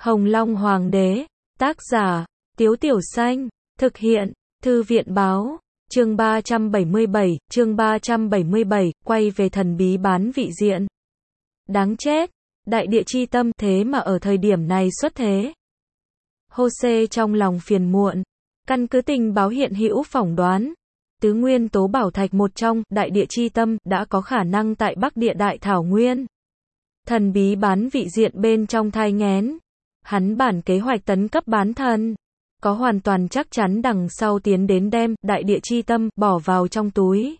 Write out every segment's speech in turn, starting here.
Hồng Long Hoàng đế, tác giả, Tiếu Tiểu Xanh, thực hiện, Thư viện báo, chương 377, quay về thần bí bán vị diện. Đáng chết, đại địa chi tâm thế mà ở thời điểm này xuất thế. Jose trong lòng phiền muộn, căn cứ tình báo hiện hữu phỏng đoán, tứ nguyên tố bảo thạch một trong, đại địa chi tâm, đã có khả năng tại Bắc Địa Đại Thảo Nguyên. Thần bí bán vị diện bên trong thai nghén. Hắn bản kế hoạch tấn cấp bán thần. Có hoàn toàn chắc chắn đằng sau tiến đến đem đại địa chi tâm bỏ vào trong túi.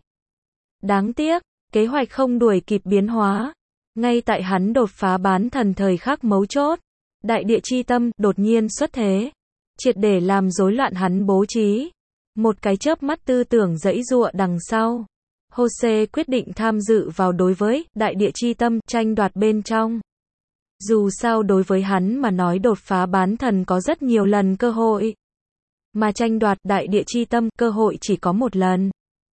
Đáng tiếc, kế hoạch không đuổi kịp biến hóa. Ngay tại hắn đột phá bán thần thời khắc mấu chốt, đại địa chi tâm đột nhiên xuất thế, triệt để làm rối loạn hắn bố trí. Một cái chớp mắt tư tưởng giãy giụa đằng sau, Jose quyết định tham dự vào đối với đại địa chi tâm tranh đoạt bên trong. Dù sao đối với hắn mà nói đột phá bán thần có rất nhiều lần cơ hội, mà tranh đoạt đại địa chi tâm cơ hội chỉ có một lần.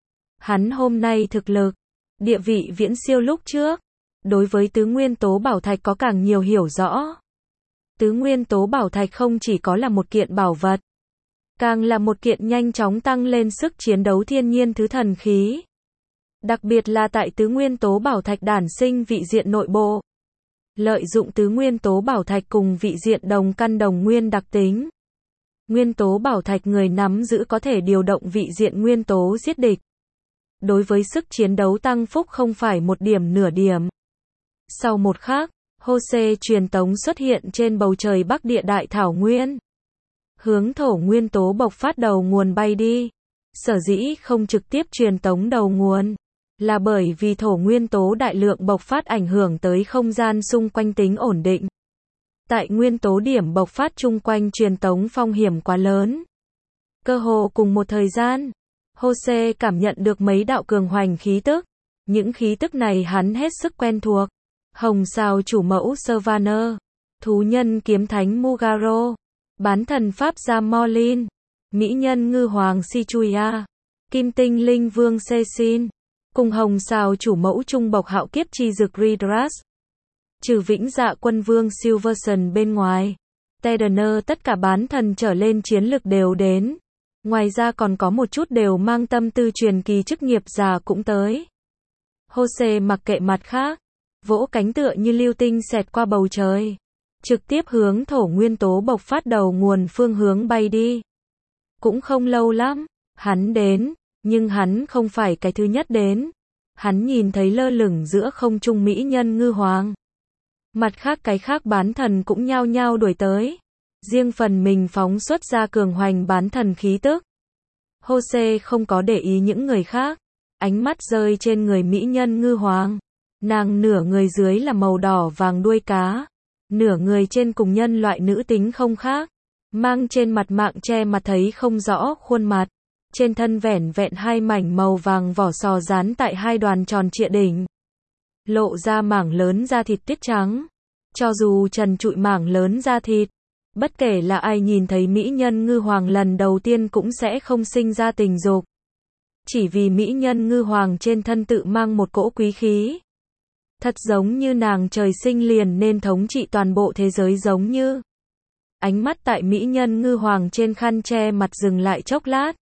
Hắn hôm nay thực lực, địa vị viễn siêu lúc trước, đối với tứ nguyên tố bảo thạch có càng nhiều hiểu rõ. Tứ nguyên tố bảo thạch không chỉ có là một kiện bảo vật, càng là một kiện nhanh chóng tăng lên sức chiến đấu thiên nhiên thứ thần khí. Đặc biệt là tại tứ nguyên tố bảo thạch đản sinh vị diện nội bộ. Lợi dụng tứ nguyên tố bảo thạch cùng vị diện đồng căn đồng nguyên đặc tính. Nguyên tố bảo thạch người nắm giữ có thể điều động vị diện nguyên tố giết địch. Đối với sức chiến đấu tăng phúc không phải một điểm nửa điểm. Sau một khắc, Jose truyền tống xuất hiện trên bầu trời Bắc Địa Đại Thảo Nguyên. Hướng thổ nguyên tố bộc phát đầu nguồn bay đi. Sở dĩ không trực tiếp truyền tống đầu nguồn, là bởi vì thổ nguyên tố đại lượng bộc phát ảnh hưởng tới không gian xung quanh tính ổn định. Tại nguyên tố điểm bộc phát chung quanh truyền tống phong hiểm quá lớn. Cơ hồ cùng một thời gian, Jose cảm nhận được mấy đạo cường hoành khí tức. Những khí tức này hắn hết sức quen thuộc. Hồng Sao chủ mẫu Sylvaner, thú nhân kiếm thánh Mugaro, bán thần pháp gia Morlin, mỹ nhân ngư hoàng Sichuya, kim tinh linh vương Cecil, cùng Hồng Sao chủ mẫu trung bộc hạo kiếp chi dực Ridras. Trừ vĩnh dạ quân vương Silverson bên ngoài, Tedener tất cả bán thần trở lên chiến lực đều đến. Ngoài ra còn có một chút đều mang tâm tư truyền kỳ chức nghiệp già cũng tới. Jose mặc kệ mặt khác, vỗ cánh tựa như lưu tinh xẹt qua bầu trời, trực tiếp hướng thổ nguyên tố bộc phát đầu nguồn phương hướng bay đi. Cũng không lâu lắm, hắn đến, nhưng hắn không phải cái thứ nhất đến. Hắn nhìn thấy lơ lửng giữa không trung mỹ nhân ngư hoàng. Mặt khác cái khác bán thần cũng nhao nhao đuổi tới. Riêng phần mình phóng xuất ra cường hoành bán thần khí tức. Jose không có để ý những người khác. Ánh mắt rơi trên người mỹ nhân ngư hoàng. Nàng nửa người dưới là màu đỏ vàng đuôi cá. Nửa người trên cùng nhân loại nữ tính không khác. Mang trên mặt mạng che mặt thấy không rõ khuôn mặt. Trên thân vẻn vẹn hai mảnh màu vàng vỏ sò dán tại hai đoàn tròn trịa đỉnh. Lộ ra mảng lớn da thịt tiết trắng. Cho dù trần trụi mảng lớn da thịt, bất kể là ai nhìn thấy mỹ nhân ngư hoàng lần đầu tiên cũng sẽ không sinh ra tình dục. Chỉ vì mỹ nhân ngư hoàng trên thân tự mang một cỗ quý khí. Thật giống như nàng trời sinh liền nên thống trị toàn bộ thế giới giống như. Ánh mắt tại mỹ nhân ngư hoàng trên khăn che mặt dừng lại chốc lát.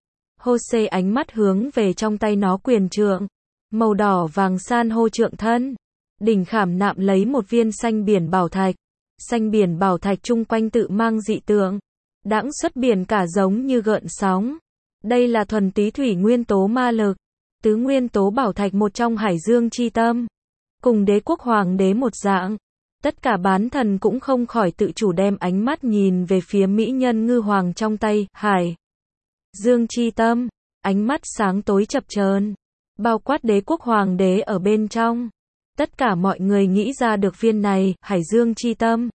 Jose ánh mắt hướng về trong tay nó quyền trượng. Màu đỏ vàng san hô trượng thân. Đỉnh khảm nạm lấy một viên xanh biển bảo thạch. Xanh biển bảo thạch chung quanh tự mang dị tượng. Đãng xuất biển cả giống như gợn sóng. Đây là thuần túy thủy nguyên tố ma lực. Tứ nguyên tố bảo thạch một trong hải dương chi tâm. Cùng đế quốc hoàng đế một dạng. Tất cả bán thần cũng không khỏi tự chủ đem ánh mắt nhìn về phía mỹ nhân ngư hoàng trong tay, hải dương chi tâm. Ánh mắt sáng tối chập chờn, bao quát đế quốc hoàng đế ở bên trong. Tất cả mọi người nghĩ ra được viên này, hải dương chi tâm.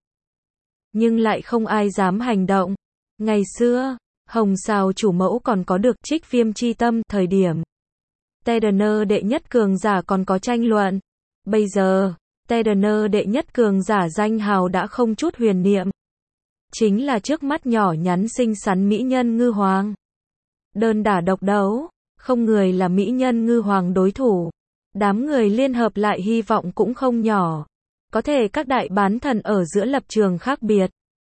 Nhưng lại không ai dám hành động. Ngày xưa, Hồng Sao chủ mẫu còn có được trích viêm chi tâm, thời điểm Tedener đệ nhất cường giả còn có tranh luận. Bây giờ, Tedener đệ nhất cường giả danh hào đã không chút huyền niệm. Chính là trước mắt nhỏ nhắn xinh xắn mỹ nhân ngư hoàng. Đơn đả độc đấu, không người là mỹ nhân ngư hoàng đối thủ. Đám người liên hợp lại hy vọng cũng không nhỏ. Có thể các đại bán thần ở giữa lập trường khác biệt.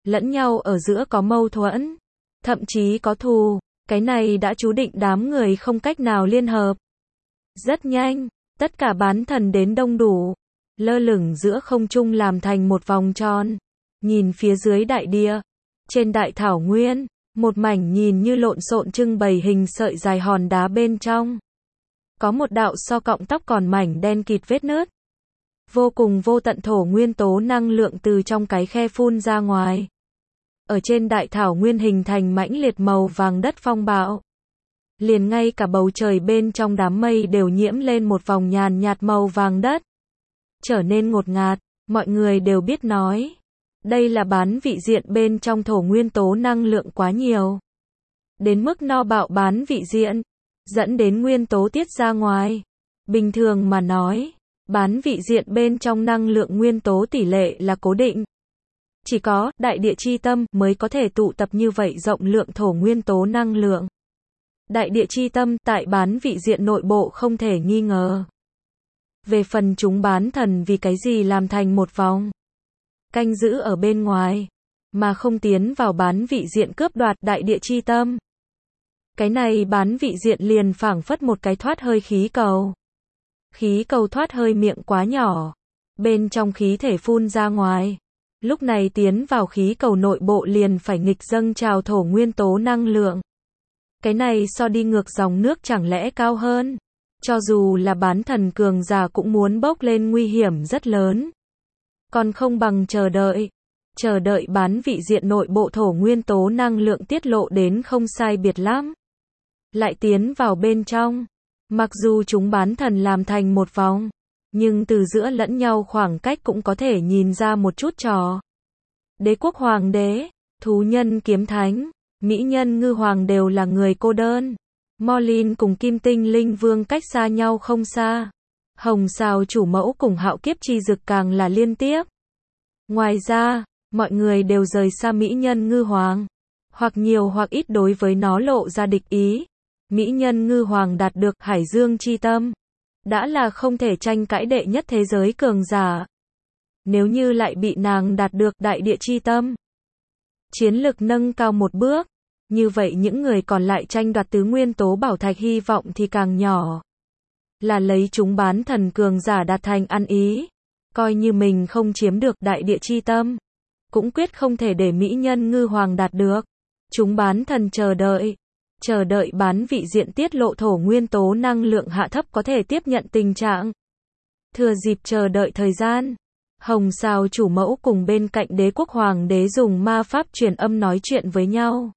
lẫn nhau ở giữa có mâu thuẫn, thậm chí có thù, cái này đã chú định đám người không cách nào liên hợp. Rất nhanh, tất cả bán thần đến đông đủ, lơ lửng giữa không trung làm thành một vòng tròn, nhìn phía dưới đại địa, trên đại thảo nguyên, một mảnh nhìn như lộn xộn trưng bày hình sợi dài hòn đá bên trong. Có một đạo so cọng tóc còn mảnh đen kịt vết nứt. Vô cùng vô tận thổ nguyên tố năng lượng từ trong cái khe phun ra ngoài. Ở trên đại thảo nguyên hình thành mãnh liệt màu vàng đất phong bạo. Liền ngay cả bầu trời bên trong đám mây đều nhiễm lên một vòng nhàn nhạt màu vàng đất. Trở nên ngột ngạt, mọi người đều biết nói. Đây là bán vị diện bên trong thổ nguyên tố năng lượng quá nhiều. Đến mức no bạo bán vị diện, dẫn đến nguyên tố tiết ra ngoài. Bình thường mà nói, bán vị diện bên trong năng lượng nguyên tố tỷ lệ là cố định. Chỉ có đại địa chi tâm mới có thể tụ tập như vậy rộng lượng thổ nguyên tố năng lượng. Đại địa chi tâm tại bán vị diện nội bộ không thể nghi ngờ. Về phần chúng bán thần vì cái gì làm thành một vòng canh giữ ở bên ngoài, mà không tiến vào bán vị diện cướp đoạt đại địa chi tâm. Cái này bán vị diện liền phảng phất một cái thoát hơi khí cầu. Khí cầu thoát hơi miệng quá nhỏ, bên trong khí thể phun ra ngoài. Lúc này tiến vào khí cầu nội bộ liền phải nghịch dâng trào thổ nguyên tố năng lượng. Cái này so đi ngược dòng nước chẳng lẽ cao hơn. Cho dù là bán thần cường giả cũng muốn bốc lên nguy hiểm rất lớn. Còn không bằng chờ đợi bán vị diện nội bộ thổ nguyên tố năng lượng tiết lộ đến không sai biệt lắm. Lại tiến vào bên trong. Mặc dù chúng bán thần làm thành một vòng, nhưng từ giữa lẫn nhau khoảng cách cũng có thể nhìn ra một chút trò. Đế quốc hoàng đế, thú nhân kiếm thánh, mỹ nhân ngư hoàng đều là người cô đơn. Morlin cùng Kim Tinh Linh Vương cách xa nhau không xa. Hồng Sào chủ mẫu cùng Hạo Kiếp Chi Dực càng là liên tiếp. Ngoài ra, mọi người đều rời xa mỹ nhân ngư hoàng, hoặc nhiều hoặc ít đối với nó lộ ra địch ý. Mỹ nhân ngư hoàng đạt được Hải Dương chi tâm, đã là không thể tranh cãi đệ nhất thế giới cường giả. Nếu như lại bị nàng đạt được đại địa chi tâm, chiến lực nâng cao một bước, như vậy những người còn lại tranh đoạt tứ nguyên tố bảo thạch hy vọng thì càng nhỏ. Là lấy chúng bán thần cường giả đạt thành ăn ý, coi như mình không chiếm được đại địa chi tâm, cũng quyết không thể để mỹ nhân ngư hoàng đạt được. Chúng bán thần chờ đợi bán vị diện tiết lộ thổ nguyên tố năng lượng hạ thấp có thể tiếp nhận tình trạng. Thừa dịp chờ đợi thời gian, Hồng Sào chủ mẫu cùng bên cạnh đế quốc hoàng đế dùng ma pháp truyền âm nói chuyện với nhau.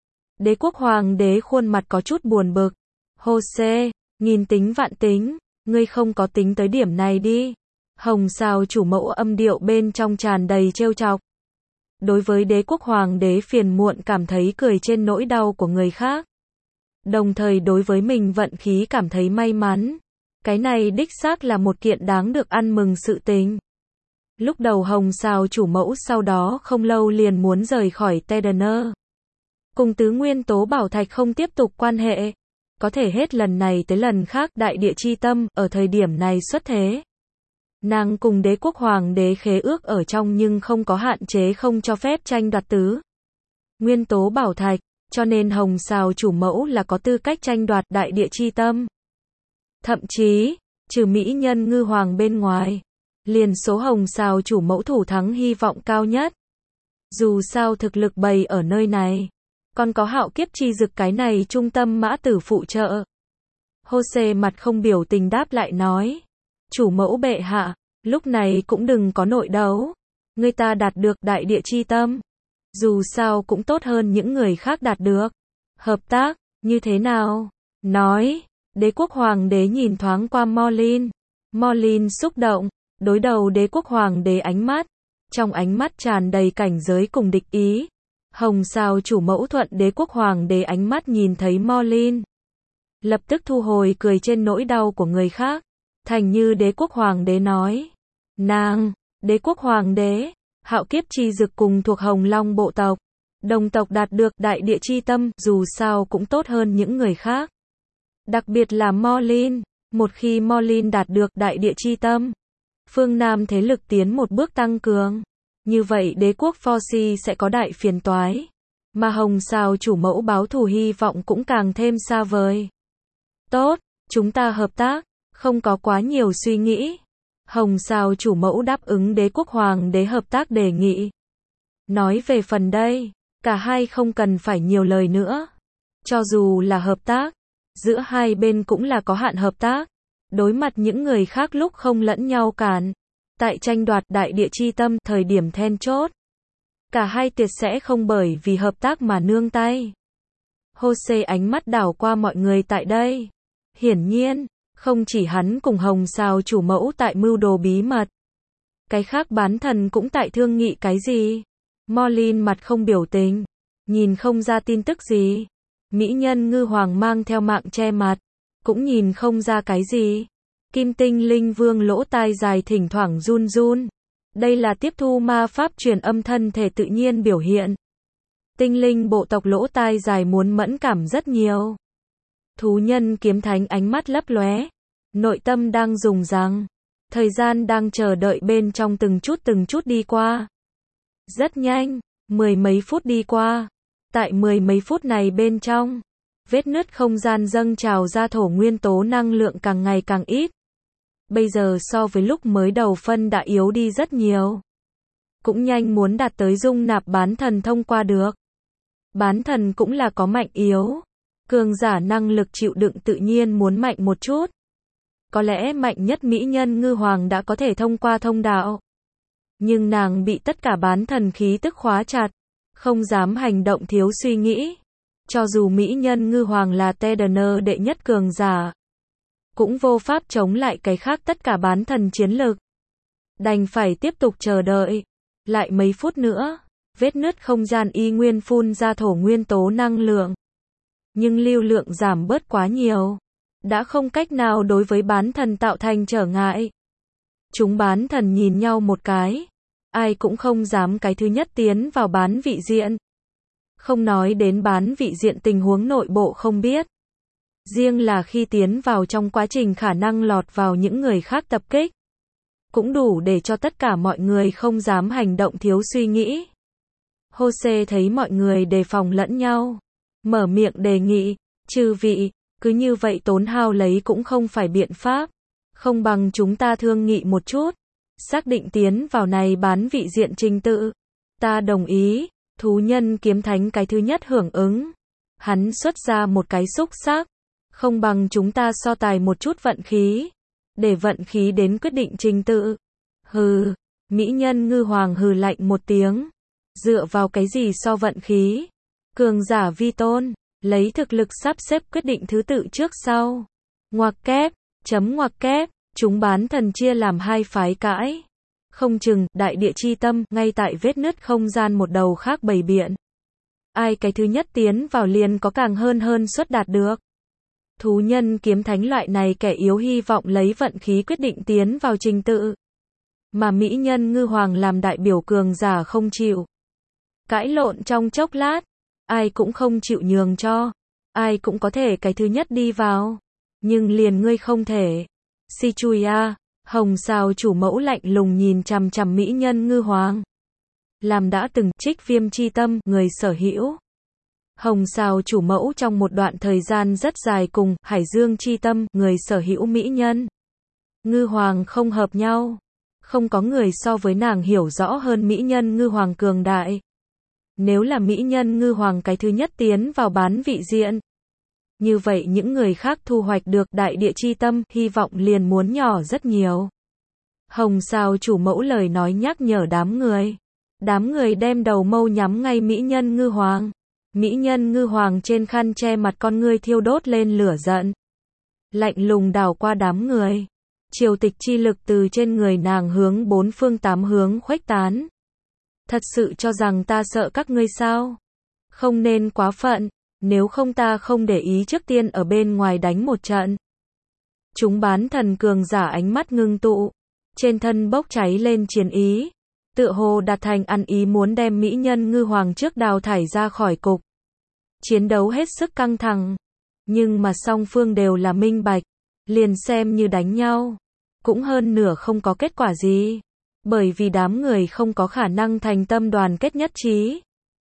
Đế quốc hoàng đế khuôn mặt có chút buồn bực. Jose, nghìn tính vạn tính, ngươi không có tính tới điểm này đi. Hồng Sào chủ mẫu âm điệu bên trong tràn đầy trêu chọc. Đối với đế quốc hoàng đế phiền muộn cảm thấy cười trên nỗi đau của người khác. Đồng thời đối với mình vận khí cảm thấy may mắn. Cái này đích xác là một kiện đáng được ăn mừng sự tình. Lúc đầu Hồng Sào chủ mẫu sau đó không lâu liền muốn rời khỏi Tedener. Cùng tứ nguyên tố bảo thạch không tiếp tục quan hệ. Có thể hết lần này tới lần khác đại địa chi tâm ở thời điểm này xuất thế. Nàng cùng đế quốc hoàng đế khế ước ở trong nhưng không có hạn chế không cho phép tranh đoạt tứ nguyên tố bảo thạch, cho nên Hồng Sào chủ mẫu là có tư cách tranh đoạt đại địa chi tâm. Thậm chí, trừ mỹ nhân ngư hoàng bên ngoài, liền số Hồng Sào chủ mẫu thủ thắng hy vọng cao nhất. Dù sao thực lực bày ở nơi này, còn có Hạo Kiếp Chi Dực cái này trung tâm mã tử phụ trợ. Jose mặt không biểu tình đáp lại nói, chủ mẫu bệ hạ, lúc này cũng đừng có nội đấu. Người ta đạt được đại địa chi tâm, dù sao cũng tốt hơn những người khác đạt được. Hợp tác, như thế nào? Nói, đế quốc hoàng đế nhìn thoáng qua Morlin. Morlin xúc động, đối đầu đế quốc hoàng đế ánh mắt. Trong ánh mắt tràn đầy cảnh giới cùng địch ý. Hồng Sào chủ mẫu thuận đế quốc hoàng đế ánh mắt nhìn thấy Morlin. Lập tức thu hồi cười trên nỗi đau của người khác. Thành như đế quốc hoàng đế nói. Nàng, đế quốc hoàng đế, Hạo Kiếp Chi Dực cùng thuộc Hồng Long bộ tộc. Đồng tộc đạt được đại địa chi tâm, dù sao cũng tốt hơn những người khác. Đặc biệt là Morlin, một khi Morlin đạt được đại địa chi tâm, phương Nam thế lực tiến một bước tăng cường. Như vậy đế quốc Forci sẽ có đại phiền toái. Mà Hồng Sào chủ mẫu báo thù hy vọng cũng càng thêm xa vời. Tốt, chúng ta hợp tác, không có quá nhiều suy nghĩ. Hồng Sào chủ mẫu đáp ứng đế quốc hoàng đế hợp tác đề nghị. Nói về phần đây, cả hai không cần phải nhiều lời nữa. Cho dù là hợp tác, giữa hai bên cũng là có hạn hợp tác. Đối mặt những người khác lúc không lẫn nhau cản. Tại tranh đoạt đại địa chi tâm thời điểm then chốt. Cả hai tuyệt sẽ không bởi vì hợp tác mà nương tay. Jose ánh mắt đảo qua mọi người tại đây. Hiển nhiên, không chỉ hắn cùng Hồng Sào chủ mẫu tại mưu đồ bí mật. Cái khác bán thần cũng tại thương nghị cái gì. Morlin mặt không biểu tình. Nhìn không ra tin tức gì. Mỹ nhân ngư hoàng mang theo mạng che mặt. Cũng nhìn không ra cái gì. Kim tinh linh vương lỗ tai dài thỉnh thoảng run run. Đây là tiếp thu ma pháp truyền âm thân thể tự nhiên biểu hiện. Tinh linh bộ tộc lỗ tai dài muốn mẫn cảm rất nhiều. Thú nhân kiếm thánh ánh mắt lấp lóe. Nội tâm đang rùng răng. Thời gian đang chờ đợi bên trong từng chút đi qua. Rất nhanh, 10 mấy phút đi qua. Tại 10 mấy phút này bên trong, vết nứt không gian dâng trào ra thổ nguyên tố năng lượng càng ngày càng ít. Bây giờ so với lúc mới đầu phân đã yếu đi rất nhiều. Cũng nhanh muốn đạt tới dung nạp bán thần thông qua được. Bán thần cũng là có mạnh yếu. Cường giả năng lực chịu đựng tự nhiên muốn mạnh một chút. Có lẽ mạnh nhất mỹ nhân ngư hoàng đã có thể thông qua thông đạo. Nhưng nàng bị tất cả bán thần khí tức khóa chặt. Không dám hành động thiếu suy nghĩ. Cho dù mỹ nhân ngư hoàng là Tedener đệ nhất cường giả. Cũng vô pháp chống lại cái khác tất cả bán thần chiến lực. Đành phải tiếp tục chờ đợi. Lại mấy phút nữa, vết nứt không gian y nguyên phun ra thổ nguyên tố năng lượng. Nhưng lưu lượng giảm bớt quá nhiều. Đã không cách nào đối với bán thần tạo thành trở ngại. Chúng bán thần nhìn nhau một cái. Ai cũng không dám cái thứ nhất tiến vào bán vị diện. Không nói đến bán vị diện tình huống nội bộ không biết. Riêng là khi tiến vào trong quá trình khả năng lọt vào những người khác tập kích. Cũng đủ để cho tất cả mọi người không dám hành động thiếu suy nghĩ. Jose thấy mọi người đề phòng lẫn nhau. Mở miệng đề nghị, chư vị, cứ như vậy tốn hao lấy cũng không phải biện pháp. Không bằng chúng ta thương nghị một chút. Xác định tiến vào này bán vị diện trình tự. Ta đồng ý, thú nhân kiếm thánh cái thứ nhất hưởng ứng. Hắn xuất ra một cái xúc xác. Không bằng chúng ta so tài một chút vận khí. Để vận khí đến quyết định trình tự. Hừ, mỹ nhân ngư hoàng hừ lạnh một tiếng. Dựa vào cái gì so vận khí? Cường giả vi tôn, lấy thực lực sắp xếp quyết định thứ tự trước sau. Ngoặc kép, chấm ngoặc kép, chúng bán thần chia làm hai phái cãi. Không chừng, đại địa chi tâm, ngay tại vết nứt không gian một đầu khác bày biện. Ai cái thứ nhất tiến vào liền có càng hơn suất đạt được. Thú nhân kiếm thánh loại này kẻ yếu hy vọng lấy vận khí quyết định tiến vào trình tự. Mà mỹ nhân ngư hoàng làm đại biểu cường giả không chịu. Cãi lộn trong chốc lát. Ai cũng không chịu nhường cho. Ai cũng có thể cái thứ nhất đi vào. Nhưng liền ngươi không thể. Si chui a. Hồng Sào chủ mẫu lạnh lùng nhìn chằm chằm mỹ nhân ngư hoàng. Làm đã từng trích viêm chi tâm người sở hữu. Hồng Sào chủ mẫu trong một đoạn thời gian rất dài cùng Hải Dương chi tâm người sở hữu mỹ nhân. Ngư hoàng không hợp nhau. Không có người so với nàng hiểu rõ hơn mỹ nhân ngư hoàng cường đại. Nếu là mỹ nhân ngư hoàng cái thứ nhất tiến vào bán vị diện. Như vậy những người khác thu hoạch được đại địa chi tâm, hy vọng liền muốn nhỏ rất nhiều. Hồng Sào chủ mẫu lời nói nhắc nhở đám người. Đám người đem đầu mâu nhắm ngay mỹ nhân ngư hoàng. Mỹ nhân ngư hoàng trên khăn che mặt con ngươi thiêu đốt lên lửa giận. Lạnh lùng đảo qua đám người. Triều tịch chi lực từ trên người nàng hướng bốn phương tám hướng khuếch tán. Thật sự cho rằng ta sợ các ngươi sao? Không nên quá phận, nếu không ta không để ý trước tiên ở bên ngoài đánh một trận. Chúng bán thần cường giả ánh mắt ngưng tụ, trên thân bốc cháy lên chiến ý, tựa hồ đạt thành ăn ý muốn đem mỹ nhân ngư hoàng trước đào thải ra khỏi cục. Chiến đấu hết sức căng thẳng, nhưng mà song phương đều là minh bạch, liền xem như đánh nhau, cũng hơn nửa không có kết quả gì. Bởi vì đám người không có khả năng thành tâm đoàn kết nhất trí.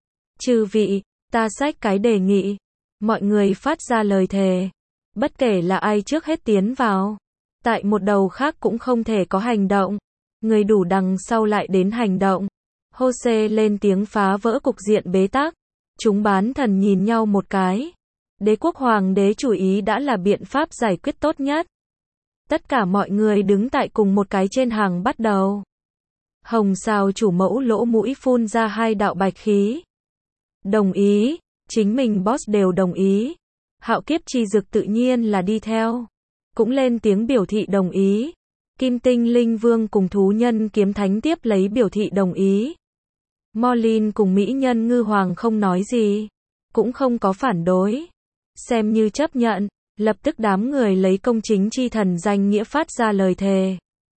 Chư vị, ta xách cái đề nghị. Mọi người phát ra lời thề. Bất kể là ai trước hết tiến vào. Tại một đầu khác cũng không thể có hành động. Người đủ đằng sau lại đến hành động. Hô-xê lên tiếng phá vỡ cục diện bế tắc. Chúng bán thần nhìn nhau một cái. Đế quốc hoàng đế chủ ý đã là biện pháp giải quyết tốt nhất. Tất cả mọi người đứng tại cùng một cái trên hàng bắt đầu. Hồng Sào chủ mẫu lỗ mũi phun ra 2 đạo bạch khí. Đồng ý, chính mình boss đều đồng ý. Hạo Kiếp Chi Dực tự nhiên là đi theo. Cũng lên tiếng biểu thị đồng ý. Kim Tinh Linh Vương cùng thú nhân kiếm thánh tiếp lấy biểu thị đồng ý. Morlin cùng mỹ nhân ngư hoàng không nói gì. Cũng không có phản đối. Xem như chấp nhận. Lập tức đám người lấy công chính chi thần danh nghĩa phát ra lời thề.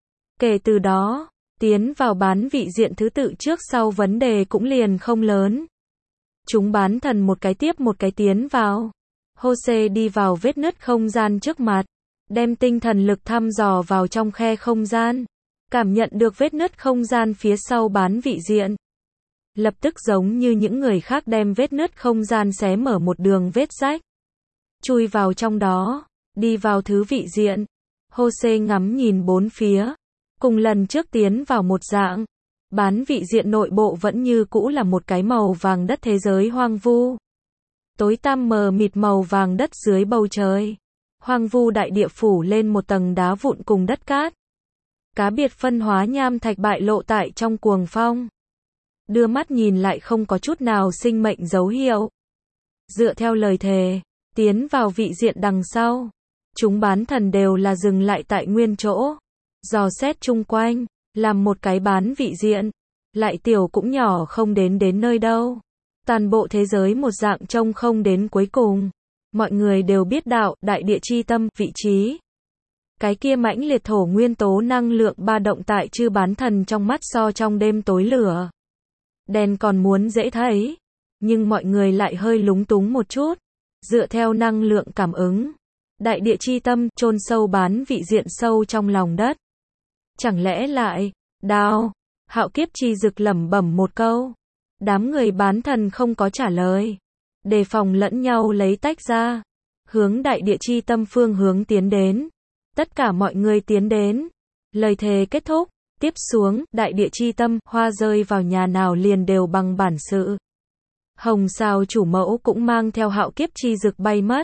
Kể từ đó, tiến vào bán vị diện thứ tự trước sau vấn đề cũng liền không lớn. Chúng bán thần một cái tiếp một cái tiến vào. Hô-xê đi vào vết nứt không gian trước mặt. Đem tinh thần lực thăm dò vào trong khe không gian. Cảm nhận được vết nứt không gian phía sau bán vị diện. Lập tức giống như những người khác đem vết nứt không gian xé mở một đường vết rách. Chui vào trong đó. Đi vào thứ vị diện. Hô-xê ngắm nhìn bốn phía. Cùng lần trước tiến vào một dạng. Bán vị diện nội bộ vẫn như cũ là một cái màu vàng đất thế giới hoang vu. Tối tăm mờ mịt màu vàng đất dưới bầu trời. Hoang vu đại địa phủ lên một tầng đá vụn cùng đất cát. Cá biệt phân hóa nham thạch bại lộ tại trong cuồng phong. Đưa mắt nhìn lại không có chút nào sinh mệnh dấu hiệu. Dựa theo lời thề, tiến vào vị diện đằng sau. Chúng bán thần đều là dừng lại tại nguyên chỗ. Dò xét chung quanh, làm một cái bán vị diện. Lại tiểu cũng nhỏ không đến nơi đâu. Toàn bộ thế giới một dạng trông không đến cuối cùng. Mọi người đều biết đạo, đại địa chi tâm, vị trí. Cái kia mãnh liệt thổ nguyên tố năng lượng ba động tại chư bán thần trong mắt so trong đêm tối lửa. Đèn còn muốn dễ thấy. Nhưng mọi người lại hơi lúng túng một chút. Dựa theo năng lượng cảm ứng. Đại địa chi tâm, chôn sâu bán vị diện sâu trong lòng đất. Chẳng lẽ lại, đao, Hạo Kiếp Chi Dực lẩm bẩm một câu. Đám người bán thần không có trả lời. Đề phòng lẫn nhau lấy tách ra. Hướng đại địa chi tâm phương hướng tiến đến. Tất cả mọi người tiến đến. Lời thề kết thúc. Tiếp xuống, đại địa chi tâm, hoa rơi vào nhà nào liền đều bằng bản sự. Hồng Sào chủ mẫu cũng mang theo Hạo Kiếp Chi Dực bay mất.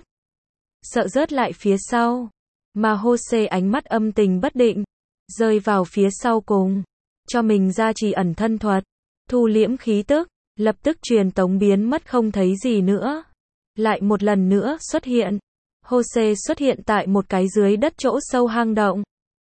Sợ rớt lại phía sau. Mà Hô-xê ánh mắt âm tình bất định. Rơi vào phía sau cùng. Cho mình ra trì ẩn thân thuật. Thu liễm khí tức. Lập tức truyền tống biến mất không thấy gì nữa. Lại một lần nữa xuất hiện. Hô-xê xuất hiện tại một cái dưới đất chỗ sâu hang động.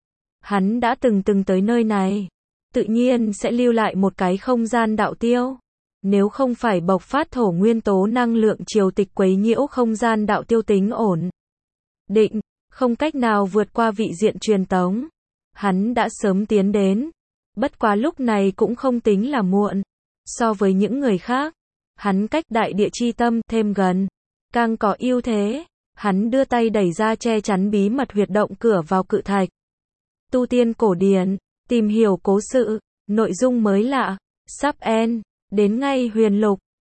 Hắn đã từng tới nơi này. Tự nhiên sẽ lưu lại một cái không gian đạo tiêu. Nếu không phải bộc phát thổ nguyên tố năng lượng triều tịch quấy nhiễu không gian đạo tiêu tính ổn định, không cách nào vượt qua vị diện truyền tống. Hắn đã sớm tiến đến. Bất quá lúc này cũng không tính là muộn. So với những người khác, hắn cách đại địa chi tâm thêm gần, càng có ưu thế. Hắn đưa tay đẩy ra che chắn bí mật huyệt động cửa vào cự thạch. Tu tiên cổ điển, tìm hiểu cố sự, nội dung mới lạ, sắp end, đến ngay huyền lục.